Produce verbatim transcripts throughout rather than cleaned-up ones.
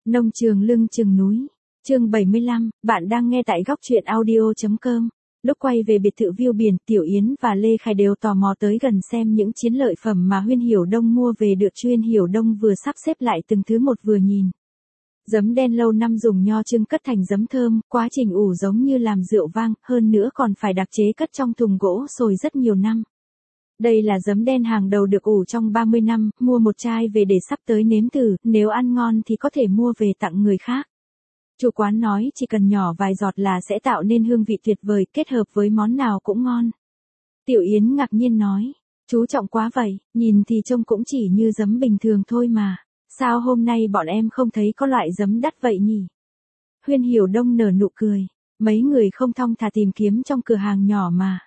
Nông trường lưng chừng núi. Chương bảy mươi lăm, bạn đang nghe tại góc truyện audio chấm com. Lúc quay về biệt thự view biển, Tiểu Yến và Lê Khải đều tò mò tới gần xem những chiến lợi phẩm mà Huyên Hiểu Đông mua về được. Chuyên Hiểu Đông vừa sắp xếp lại từng thứ một vừa nhìn. Giấm đen lâu năm dùng nho trưng cất thành giấm thơm, quá trình ủ giống như làm rượu vang, hơn nữa còn phải đặc chế cất trong thùng gỗ sồi rất nhiều năm. Đây là giấm đen hàng đầu được ủ trong ba mươi năm, mua một chai về để sắp tới nếm thử, nếu ăn ngon thì có thể mua về tặng người khác. Chủ quán nói chỉ cần nhỏ vài giọt là sẽ tạo nên hương vị tuyệt vời, kết hợp với món nào cũng ngon. Tiểu Yến ngạc nhiên nói, chú trọng quá vậy, nhìn thì trông cũng chỉ như giấm bình thường thôi mà. Sao hôm nay bọn em không thấy có loại giấm đắt vậy nhỉ? Huyên Hiểu Đông nở nụ cười, mấy người không thong thả tìm kiếm trong cửa hàng nhỏ mà.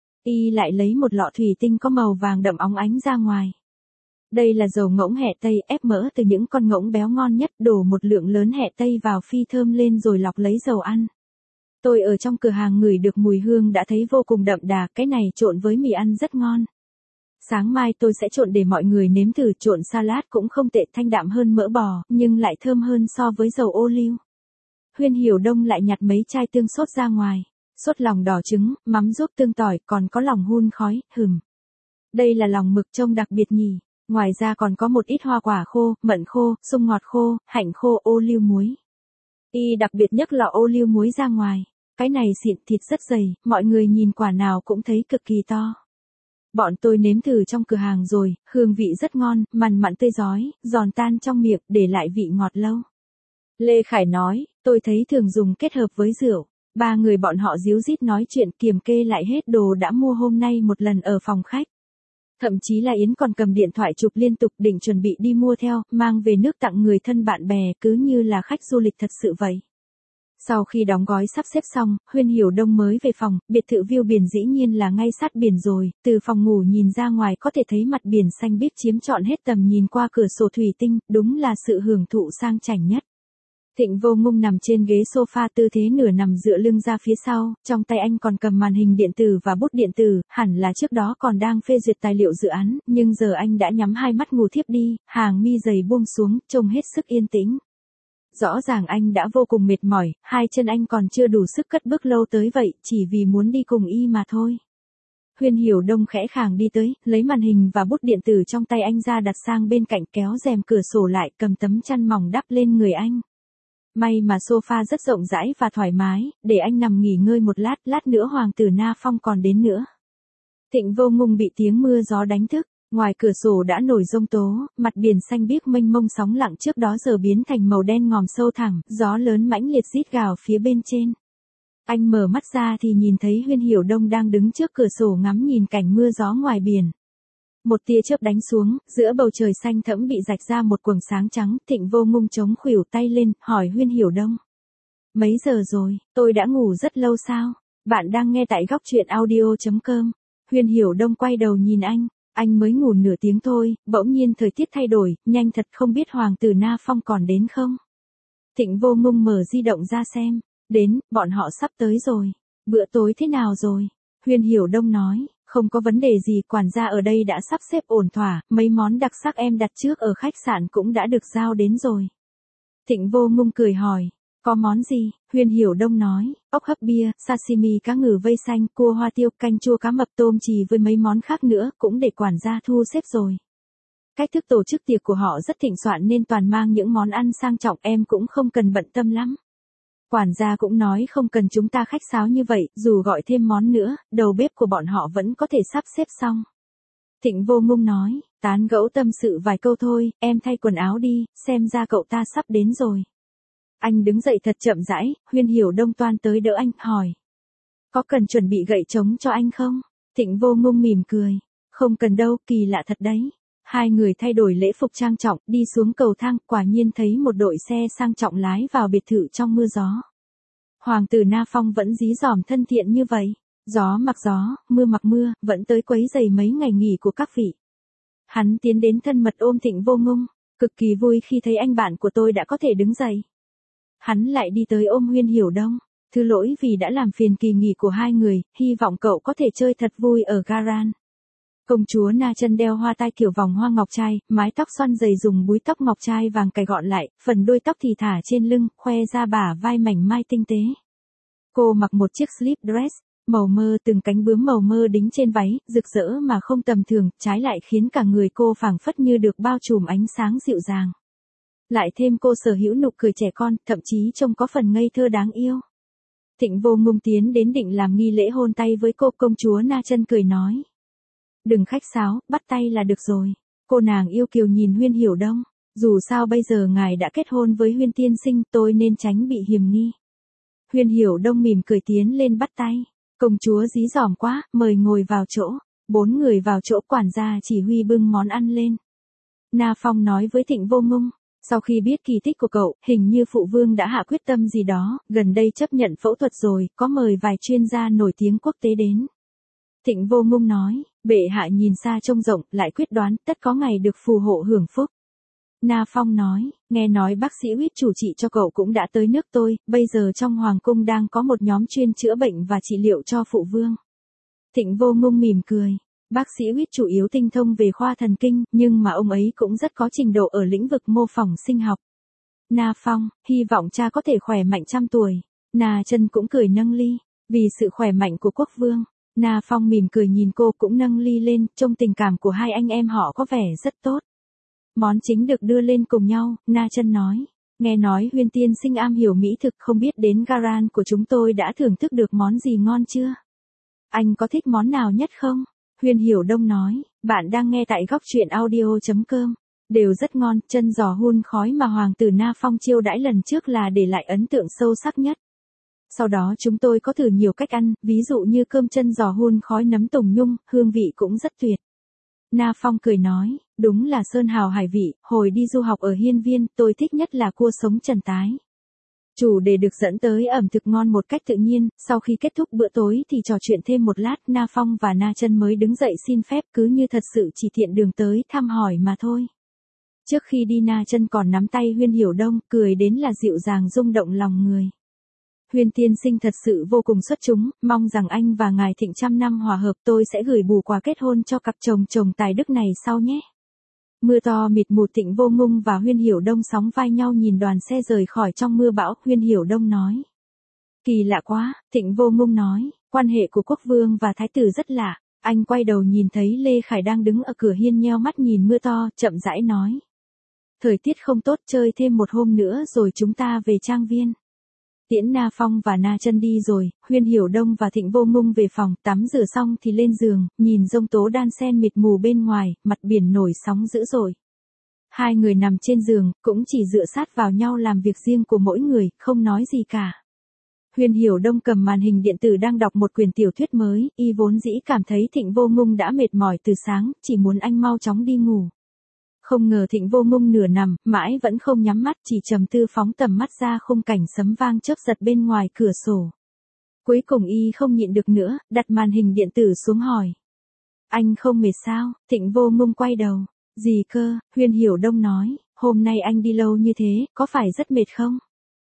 Y lại lấy một lọ thủy tinh có màu vàng đậm óng ánh ra ngoài. Đây là dầu ngỗng hẹ tây ép mỡ từ những con ngỗng béo ngon nhất, đổ một lượng lớn hẹ tây vào phi thơm lên rồi lọc lấy dầu ăn. Tôi ở trong cửa hàng ngửi được mùi hương đã thấy vô cùng đậm đà, cái này trộn với mì ăn rất ngon. Sáng mai tôi sẽ trộn để mọi người nếm thử, trộn salad cũng không tệ, thanh đạm hơn mỡ bò, nhưng lại thơm hơn so với dầu ô liu. Huyên Hiểu Đông lại nhặt mấy chai tương sốt ra ngoài. Sốt lòng đỏ trứng, mắm ruốc tương tỏi, còn có lòng hun khói, hừm. Đây là lòng mực trông đặc biệt nhỉ. Ngoài ra còn có một ít hoa quả khô, mận khô, sung ngọt khô, hạnh khô, ô liu muối. Y đặc biệt nhấc lọ ô liu muối ra ngoài. Cái này xịn, thịt rất dày, mọi người nhìn quả nào cũng thấy cực kỳ to. Bọn tôi nếm thử trong cửa hàng rồi, hương vị rất ngon, mặn mặn tươi rói, giòn tan trong miệng, để lại vị ngọt lâu. Lê Khải nói, tôi thấy thường dùng kết hợp với rượu. Ba người bọn họ díu dít nói chuyện, kiềm kê lại hết đồ đã mua hôm nay một lần ở phòng khách. Thậm chí là Yến còn cầm điện thoại chụp liên tục, định chuẩn bị đi mua theo, mang về nước tặng người thân bạn bè, cứ như là khách du lịch thật sự vậy. Sau khi đóng gói sắp xếp xong, Huyên Hiểu Đông mới về phòng, biệt thự view biển dĩ nhiên là ngay sát biển rồi, từ phòng ngủ nhìn ra ngoài có thể thấy mặt biển xanh biếc chiếm trọn hết tầm nhìn qua cửa sổ thủy tinh, đúng là sự hưởng thụ sang chảnh nhất. Thịnh Vô Ngung nằm trên ghế sofa, tư thế nửa nằm dựa lưng ra phía sau, trong tay anh còn cầm màn hình điện tử và bút điện tử, hẳn là trước đó còn đang phê duyệt tài liệu dự án, nhưng giờ anh đã nhắm hai mắt ngủ thiếp đi, hàng mi dày buông xuống, trông hết sức yên tĩnh. Rõ ràng anh đã vô cùng mệt mỏi, hai chân anh còn chưa đủ sức cất bước lâu tới vậy, chỉ vì muốn đi cùng y mà thôi. Huyên Hiểu Đông khẽ khàng đi tới, lấy màn hình và bút điện tử trong tay anh ra đặt sang bên cạnh, kéo rèm cửa sổ lại, cầm tấm chăn mỏng đắp lên người anh. May mà sofa rất rộng rãi và thoải mái, để anh nằm nghỉ ngơi một lát, lát nữa Hoàng tử Na Phong còn đến nữa. Thịnh Vô Ngung bị tiếng mưa gió đánh thức, ngoài cửa sổ đã nổi giông tố, mặt biển xanh biếc mênh mông sóng lặng trước đó giờ biến thành màu đen ngòm sâu thẳm, gió lớn mãnh liệt rít gào phía bên trên. Anh mở mắt ra thì nhìn thấy Huyên Hiểu Đông đang đứng trước cửa sổ ngắm nhìn cảnh mưa gió ngoài biển. Một tia chớp đánh xuống, giữa bầu trời xanh thẫm bị rạch ra một quầng sáng trắng, Thịnh Vô Ngung chống khuỷu tay lên, hỏi Huyên Hiểu Đông. Mấy giờ rồi, tôi đã ngủ rất lâu sao? Bạn đang nghe tại góc truyện audio chấm com. Huyên Hiểu Đông quay đầu nhìn anh, anh mới ngủ nửa tiếng thôi, bỗng nhiên thời tiết thay đổi, nhanh thật, không biết Hoàng tử Na Phong còn đến không? Thịnh Vô Ngung mở di động ra xem, đến, bọn họ sắp tới rồi. Bữa tối thế nào rồi? Huyên Hiểu Đông nói. Không có vấn đề gì, quản gia ở đây đã sắp xếp ổn thỏa, mấy món đặc sắc em đặt trước ở khách sạn cũng đã được giao đến rồi. Thịnh Vô Ngung cười hỏi, có món gì? Huyên Hiểu Đông nói, ốc hấp bia, sashimi cá ngừ vây xanh, cua hoa tiêu, canh chua cá mập, tôm chì với mấy món khác nữa, cũng để quản gia thu xếp rồi. Cách thức tổ chức tiệc của họ rất thịnh soạn nên toàn mang những món ăn sang trọng, em cũng không cần bận tâm lắm. Quản gia cũng nói không cần chúng ta khách sáo như vậy, dù gọi thêm món nữa, đầu bếp của bọn họ vẫn có thể sắp xếp xong. Thịnh Vô Ngung nói, tán gẫu tâm sự vài câu thôi, em thay quần áo đi, xem ra cậu ta sắp đến rồi. Anh đứng dậy thật chậm rãi, Huyên Hiểu Đông toan tới đỡ anh, hỏi. Có cần chuẩn bị gậy trống cho anh không? Thịnh Vô Ngung mỉm cười, không cần đâu, kỳ lạ thật đấy. Hai người thay đổi lễ phục trang trọng, đi xuống cầu thang, quả nhiên thấy một đội xe sang trọng lái vào biệt thự trong mưa gió. Hoàng tử Na Phong vẫn dí dỏm thân thiện như vậy. Gió mặc gió, mưa mặc mưa, vẫn tới quấy rầy mấy ngày nghỉ của các vị. Hắn tiến đến thân mật ôm Thịnh Vô Ngung, cực kỳ vui khi thấy anh bạn của tôi đã có thể đứng dậy. Hắn lại đi tới ôm Huyên Hiểu Đông, thứ lỗi vì đã làm phiền kỳ nghỉ của hai người, hy vọng cậu có thể chơi thật vui ở Garan. Công chúa Na Chân đeo hoa tai kiểu vòng hoa ngọc trai, mái tóc xoăn dày dùng búi tóc ngọc trai vàng cài gọn lại, phần đuôi tóc thì thả trên lưng, khoe ra bả vai mảnh mai tinh tế. Cô mặc một chiếc slip dress, màu mơ, từng cánh bướm màu mơ đính trên váy, rực rỡ mà không tầm thường, trái lại khiến cả người cô phảng phất như được bao trùm ánh sáng dịu dàng. Lại thêm cô sở hữu nụ cười trẻ con, thậm chí trông có phần ngây thơ đáng yêu. Thịnh Vô Ngung tiến đến định làm nghi lễ hôn tay với cô, công chúa Na Chân cười nói. Đừng khách sáo, bắt tay là được rồi. Cô nàng yêu kiều nhìn Huyên Hiểu Đông. Dù sao bây giờ ngài đã kết hôn với Huyên tiên sinh, tôi nên tránh bị hiềm nghi. Huyên Hiểu Đông mỉm cười tiến lên bắt tay. Công chúa dí dỏm quá, mời ngồi vào chỗ. Bốn người vào chỗ, quản gia chỉ huy bưng món ăn lên. Na Phong nói với Thịnh Vô Ngung. Sau khi biết kỳ tích của cậu, hình như phụ vương đã hạ quyết tâm gì đó, gần đây chấp nhận phẫu thuật rồi, có mời vài chuyên gia nổi tiếng quốc tế đến. Thịnh Vô Ngung nói, bệ hạ nhìn xa trông rộng, lại quyết đoán, tất có ngày được phù hộ hưởng phúc. Na Phong nói, nghe nói bác sĩ huyết chủ trị cho cậu cũng đã tới nước tôi, bây giờ trong hoàng cung đang có một nhóm chuyên chữa bệnh và trị liệu cho phụ vương. Thịnh Vô Ngung mỉm cười, bác sĩ huyết chủ yếu tinh thông về khoa thần kinh, nhưng mà ông ấy cũng rất có trình độ ở lĩnh vực mô phỏng sinh học. Na Phong, hy vọng cha có thể khỏe mạnh trăm tuổi. Na Chân cũng cười nâng ly, vì sự khỏe mạnh của quốc vương. Na Phong mỉm cười nhìn cô cũng nâng ly lên, trông tình cảm của hai anh em họ có vẻ rất tốt. Món chính được đưa lên cùng nhau, Na Chân nói. Nghe nói Huyên tiên sinh am hiểu mỹ thực, không biết đến Garan của chúng tôi đã thưởng thức được món gì ngon chưa? Anh có thích món nào nhất không? Huyên Hiểu Đông nói, bạn đang nghe tại góc truyện audio chấm com. Đều rất ngon, chân giò hun khói mà hoàng tử Na Phong chiêu đãi lần trước là để lại ấn tượng sâu sắc nhất. Sau đó chúng tôi có thử nhiều cách ăn, ví dụ như cơm chân giò hun khói nấm tùng nhung, hương vị cũng rất tuyệt. Na Phong cười nói, đúng là sơn hào hải vị, hồi đi du học ở Hiên Viên, tôi thích nhất là cua sống trần tái. Chủ đề được dẫn tới ẩm thực ngon một cách tự nhiên, sau khi kết thúc bữa tối thì trò chuyện thêm một lát, Na Phong và Na Chân mới đứng dậy xin phép, cứ như thật sự chỉ tiện đường tới thăm hỏi mà thôi. Trước khi đi Na Chân còn nắm tay Huyên Hiểu Đông, cười đến là dịu dàng rung động lòng người. Huyên tiên sinh thật sự vô cùng xuất chúng, mong rằng anh và ngài Thịnh trăm năm hòa hợp, tôi sẽ gửi bù quà kết hôn cho cặp chồng chồng tài đức này sau nhé. Mưa to mịt mù, Thịnh Vô Ngung và Huyên Hiểu Đông sóng vai nhau nhìn đoàn xe rời khỏi trong mưa bão. Huyên Hiểu Đông nói. Kỳ lạ quá, Thịnh Vô Ngung nói, quan hệ của quốc vương và thái tử rất lạ. Anh quay đầu nhìn thấy Lê Khải đang đứng ở cửa hiên nheo mắt nhìn mưa to, chậm rãi nói. Thời tiết không tốt, chơi thêm một hôm nữa rồi chúng ta về trang viên. Tiễn Na Phong và Na Chân đi rồi, Huyên Hiểu Đông và Thịnh Vô Ngung về phòng, tắm rửa xong thì lên giường, nhìn giông tố đan sen mịt mù bên ngoài, mặt biển nổi sóng dữ dội. Hai người nằm trên giường, cũng chỉ dựa sát vào nhau làm việc riêng của mỗi người, không nói gì cả. Huyên Hiểu Đông cầm màn hình điện tử đang đọc một quyển tiểu thuyết mới, y vốn dĩ cảm thấy Thịnh Vô Ngung đã mệt mỏi từ sáng, chỉ muốn anh mau chóng đi ngủ. Không ngờ Thịnh Vô Ngung nửa nằm, mãi vẫn không nhắm mắt, chỉ trầm tư phóng tầm mắt ra khung cảnh sấm vang chớp giật bên ngoài cửa sổ. Cuối cùng y không nhịn được nữa, đặt màn hình điện tử xuống hỏi. Anh không mệt sao? Thịnh Vô Ngung quay đầu. Gì cơ? Huyên Hiểu Đông nói, hôm nay anh đi lâu như thế, có phải rất mệt không?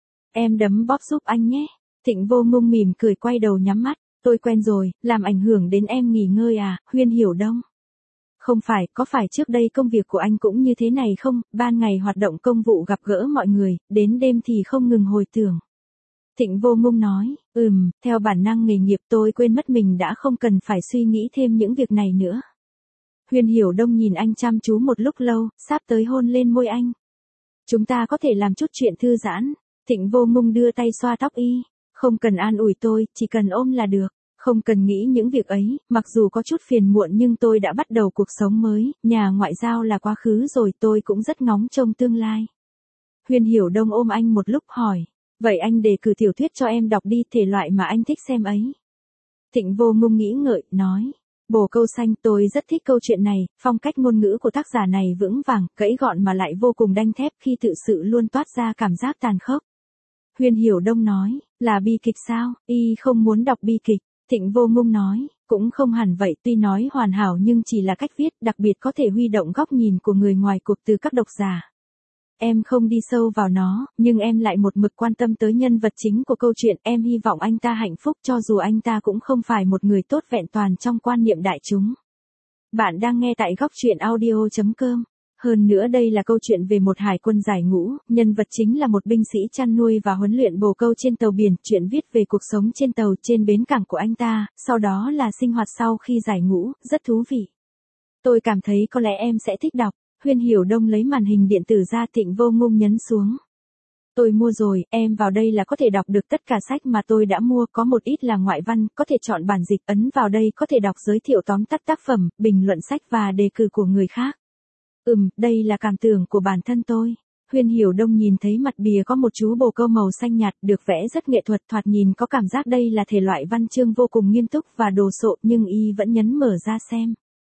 Em đấm bóp giúp anh nhé. Thịnh Vô Ngung mỉm cười quay đầu nhắm mắt. Tôi quen rồi, làm ảnh hưởng đến em nghỉ ngơi à? Huyên Hiểu Đông. Không phải, có phải trước đây công việc của anh cũng như thế này không, ban ngày hoạt động công vụ gặp gỡ mọi người, đến đêm thì không ngừng hồi tưởng. Thịnh Vô Ngung nói, ừm, theo bản năng nghề nghiệp tôi quên mất mình đã không cần phải suy nghĩ thêm những việc này nữa. Huyên Hiểu Đông nhìn anh chăm chú một lúc lâu, sắp tới hôn lên môi anh. Chúng ta có thể làm chút chuyện thư giãn. Thịnh Vô Ngung đưa tay xoa tóc y, không cần an ủi tôi, chỉ cần ôm là được. Không cần nghĩ những việc ấy, mặc dù có chút phiền muộn nhưng tôi đã bắt đầu cuộc sống mới, nhà ngoại giao là quá khứ rồi, tôi cũng rất ngóng trông tương lai. Huyên Hiểu Đông ôm anh một lúc hỏi, vậy anh đề cử tiểu thuyết cho em đọc đi, thể loại mà anh thích xem ấy. Thịnh Vô Ngung nghĩ ngợi, nói, Bồ Câu Xanh, tôi rất thích câu chuyện này, phong cách ngôn ngữ của tác giả này vững vàng, gãy gọn mà lại vô cùng đanh thép, khi tự sự luôn toát ra cảm giác tàn khốc. Huyên Hiểu Đông nói, là bi kịch sao? Y không muốn đọc bi kịch. Thịnh Vô Ngung nói, cũng không hẳn vậy, tuy nói hoàn hảo nhưng chỉ là cách viết, đặc biệt có thể huy động góc nhìn của người ngoài cuộc từ các độc giả. Em không đi sâu vào nó, nhưng em lại một mực quan tâm tới nhân vật chính của câu chuyện, em hy vọng anh ta hạnh phúc cho dù anh ta cũng không phải một người tốt vẹn toàn trong quan niệm đại chúng. Bạn đang nghe tại góc truyện audio chấm com. Hơn nữa đây là câu chuyện về một hải quân giải ngũ, nhân vật chính là một binh sĩ chăn nuôi và huấn luyện bồ câu trên tàu biển, chuyện viết về cuộc sống trên tàu trên bến cảng của anh ta, sau đó là sinh hoạt sau khi giải ngũ, rất thú vị. Tôi cảm thấy có lẽ em sẽ thích đọc. Huyên Hiểu Đông lấy màn hình điện tử ra, Thịnh Vô Ngung nhấn xuống. Tôi mua rồi, em vào đây là có thể đọc được tất cả sách mà tôi đã mua, có một ít là ngoại văn, có thể chọn bản dịch, ấn vào đây có thể đọc giới thiệu tóm tắt tác phẩm, bình luận sách và đề cử của người khác. Ừm, đây là cảm tưởng của bản thân tôi. Huyên Hiểu Đông nhìn thấy mặt bìa có một chú bồ câu màu xanh nhạt, được vẽ rất nghệ thuật, thoạt nhìn có cảm giác đây là thể loại văn chương vô cùng nghiêm túc và đồ sộ, nhưng y vẫn nhấn mở ra xem.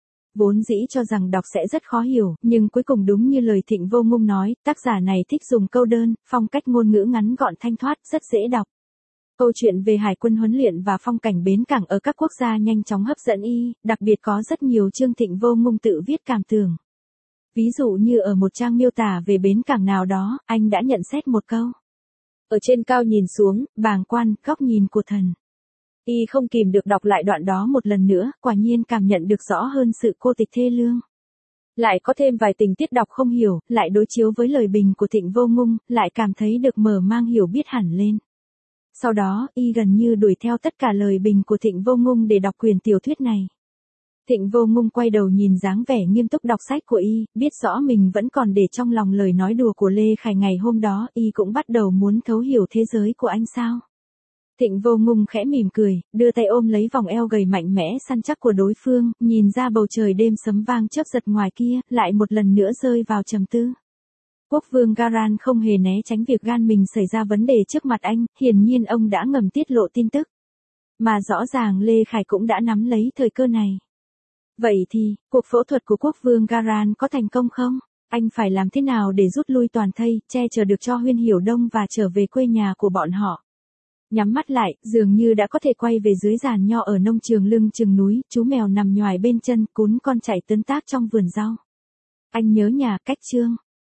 Vốn dĩ cho rằng đọc sẽ rất khó hiểu, nhưng cuối cùng đúng như lời Thịnh Vô Ngung nói, tác giả này thích dùng câu đơn, phong cách ngôn ngữ ngắn gọn thanh thoát, rất dễ đọc. Câu chuyện về hải quân huấn luyện và phong cảnh bến cảng ở các quốc gia nhanh chóng hấp dẫn y, đặc biệt có rất nhiều chương Thịnh Vô Ngung tự viết cảm tưởng. Ví dụ như ở một trang miêu tả về bến cảng nào đó, anh đã nhận xét một câu. Ở trên cao nhìn xuống, bàng quan, góc nhìn của thần. Y không kìm được đọc lại đoạn đó một lần nữa, quả nhiên cảm nhận được rõ hơn sự cô tịch thê lương. Lại có thêm vài tình tiết đọc không hiểu, lại đối chiếu với lời bình của Thịnh Vô Ngung, lại cảm thấy được mở mang hiểu biết hẳn lên. Sau đó, y gần như đuổi theo tất cả lời bình của Thịnh Vô Ngung để đọc quyển tiểu thuyết này. Thịnh Vô Ngung quay đầu nhìn dáng vẻ nghiêm túc đọc sách của y, biết rõ mình vẫn còn để trong lòng lời nói đùa của Lê Khải ngày hôm đó, y cũng bắt đầu muốn thấu hiểu thế giới của anh sao. Thịnh Vô Ngung khẽ mỉm cười, đưa tay ôm lấy vòng eo gầy mạnh mẽ săn chắc của đối phương, nhìn ra bầu trời đêm sấm vang chớp giật ngoài kia, lại một lần nữa rơi vào trầm tư. Quốc vương Garan không hề né tránh việc gan mình xảy ra vấn đề trước mặt anh, hiển nhiên ông đã ngầm tiết lộ tin tức. Mà rõ ràng Lê Khải cũng đã nắm lấy thời cơ này. Vậy thì, cuộc phẫu thuật của quốc vương Garan có thành công không? Anh phải làm thế nào để rút lui toàn thây, che chở được cho Huyên Hiểu Đông và trở về quê nhà của bọn họ? Nhắm mắt lại, dường như đã có thể quay về dưới giàn nho ở nông trường lưng chừng núi, chú mèo nằm nhoài bên chân, cún con chạy tấn tác trong vườn rau. Anh nhớ nhà, cách chương.